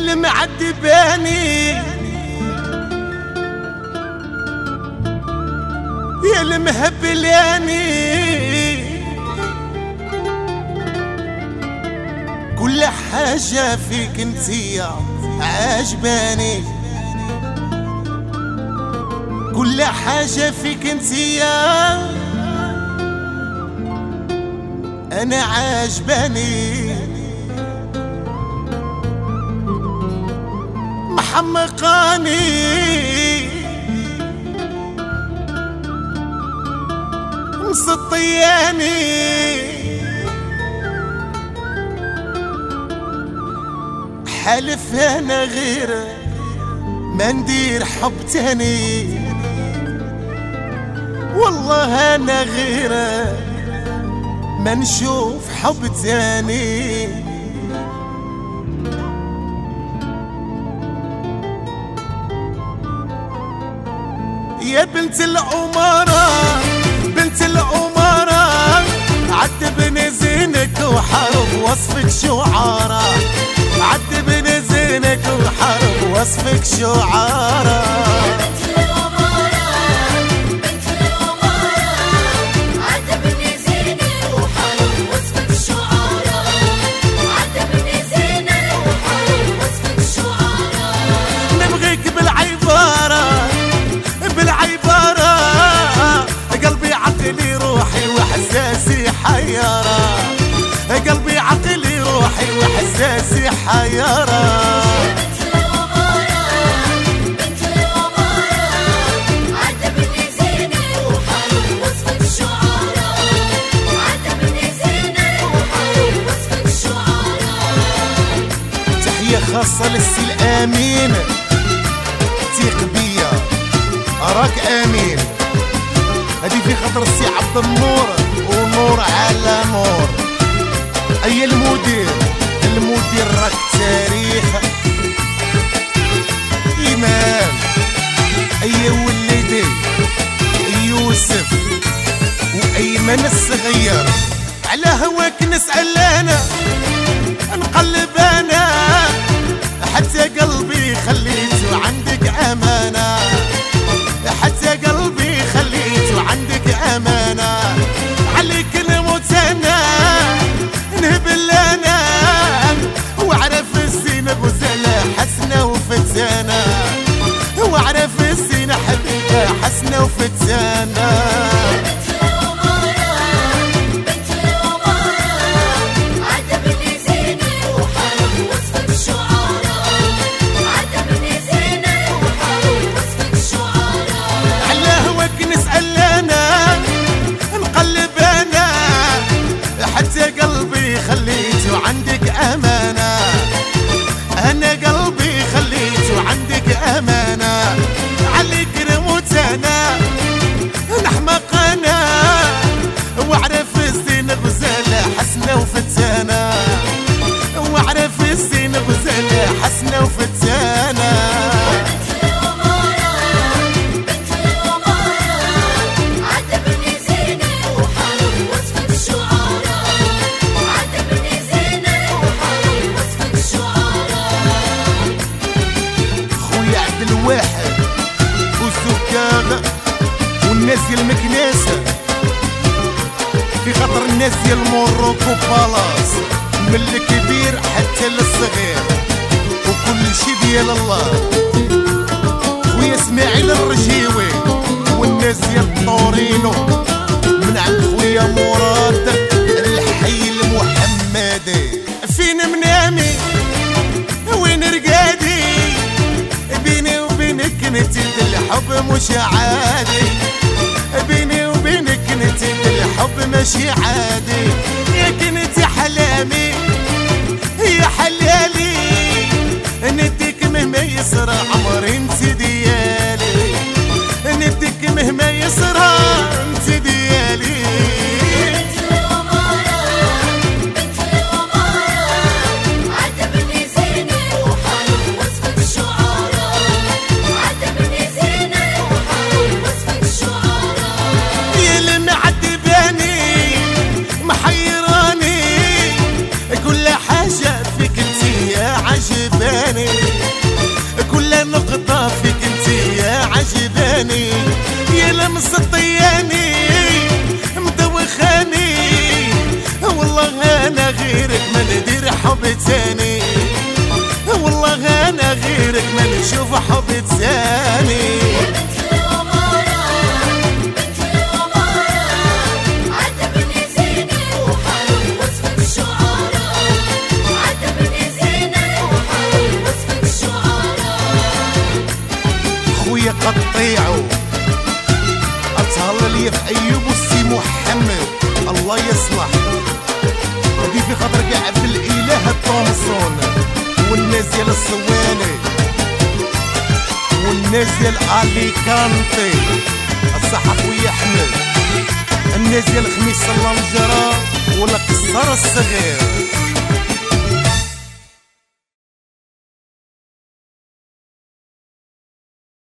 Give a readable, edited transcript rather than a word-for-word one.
المعذباني يا المهبلاني كل حاجة فيك انتيا عجباني، كل حاجة فيك انتيا أنا عجباني، محمقاني مسطياني، حالف أنا غير ما ندير حب تاني، والله أنا غير ما نشوف حب تاني. يا بنت الأمارة بنت الأمارة عذبني زينك وحرب وصفك شعارة، عذبني زينك وحرب وصفك شعارة. وحساسي حيارة قلبي عقلي روحي وحساسي حيارة. بنت الأمارة بنت الأمارة عذبني زينك وحرب وصفك شعارة، عذبني زينك وحرب وصفك شعارة. تحية خاصة للسي الأمين تيق بيا راك أمين، هدي في خاطر السي عبد النور ونور على نور. أي المدير راك تاريخ إمام. أي ولدي يوسف وأيمن الصغير على هواك نسأل أنا نقلب أنا حتى قلبي خليته عندك أمانة، حتى قلبي خليته عندك أمانة. عليك نموت أنا نهبل أنا وأعرف الزينة غزالة حسنة وفتانة، وأعرف الزينة حبيبة حسنة وفتانة. خليته عندك أمانة، أنا قلبي خليته عندك أمانة. عليك نموت أنا نحمق أنا وأعرف الزين غزالة حسنة وفتانة، وأعرف الزين غزالة حسنة وفتانة. الواحد والسكاغة والناس ديال المكناسة في خاطر الناس ديال موروكو بالاص من الكبير حتى للصغير وكل شي ديال الله. خويا اسماعيل الرجيوي والناس ديال طورينو من عند خويا مراد الحي المحمدي. فين منامي وين رقادي بيني وبينك نتيد الحب مش عادي، بيني وبينك نتيد الحب ماشي عادي. يا كنتي حلامي يا حلالي نديك مهما يسرى عمري انت ديالي، نديك مهما يسرى انت ديالي. محيراني كل حاجة فيك انتي عجباني. حب تاني، والله انا غيرك ما نشوف حب تاني. بنت الأمارة بنت الأمارة عجبني زينك وحلو وصفك الشعراء، عجبني زينك وحلو وصفك الشعراء. خويا قطيعو اتهلا لي في ايوب والسي محمد الله يصلح، هدي في خاطر كاع بالاله الطومسون والناس ديال الصواني والناس ديال اليكانتي الصحة خويا احمد، الناس ديال خميس الله الجرا ولا قصر الصغير.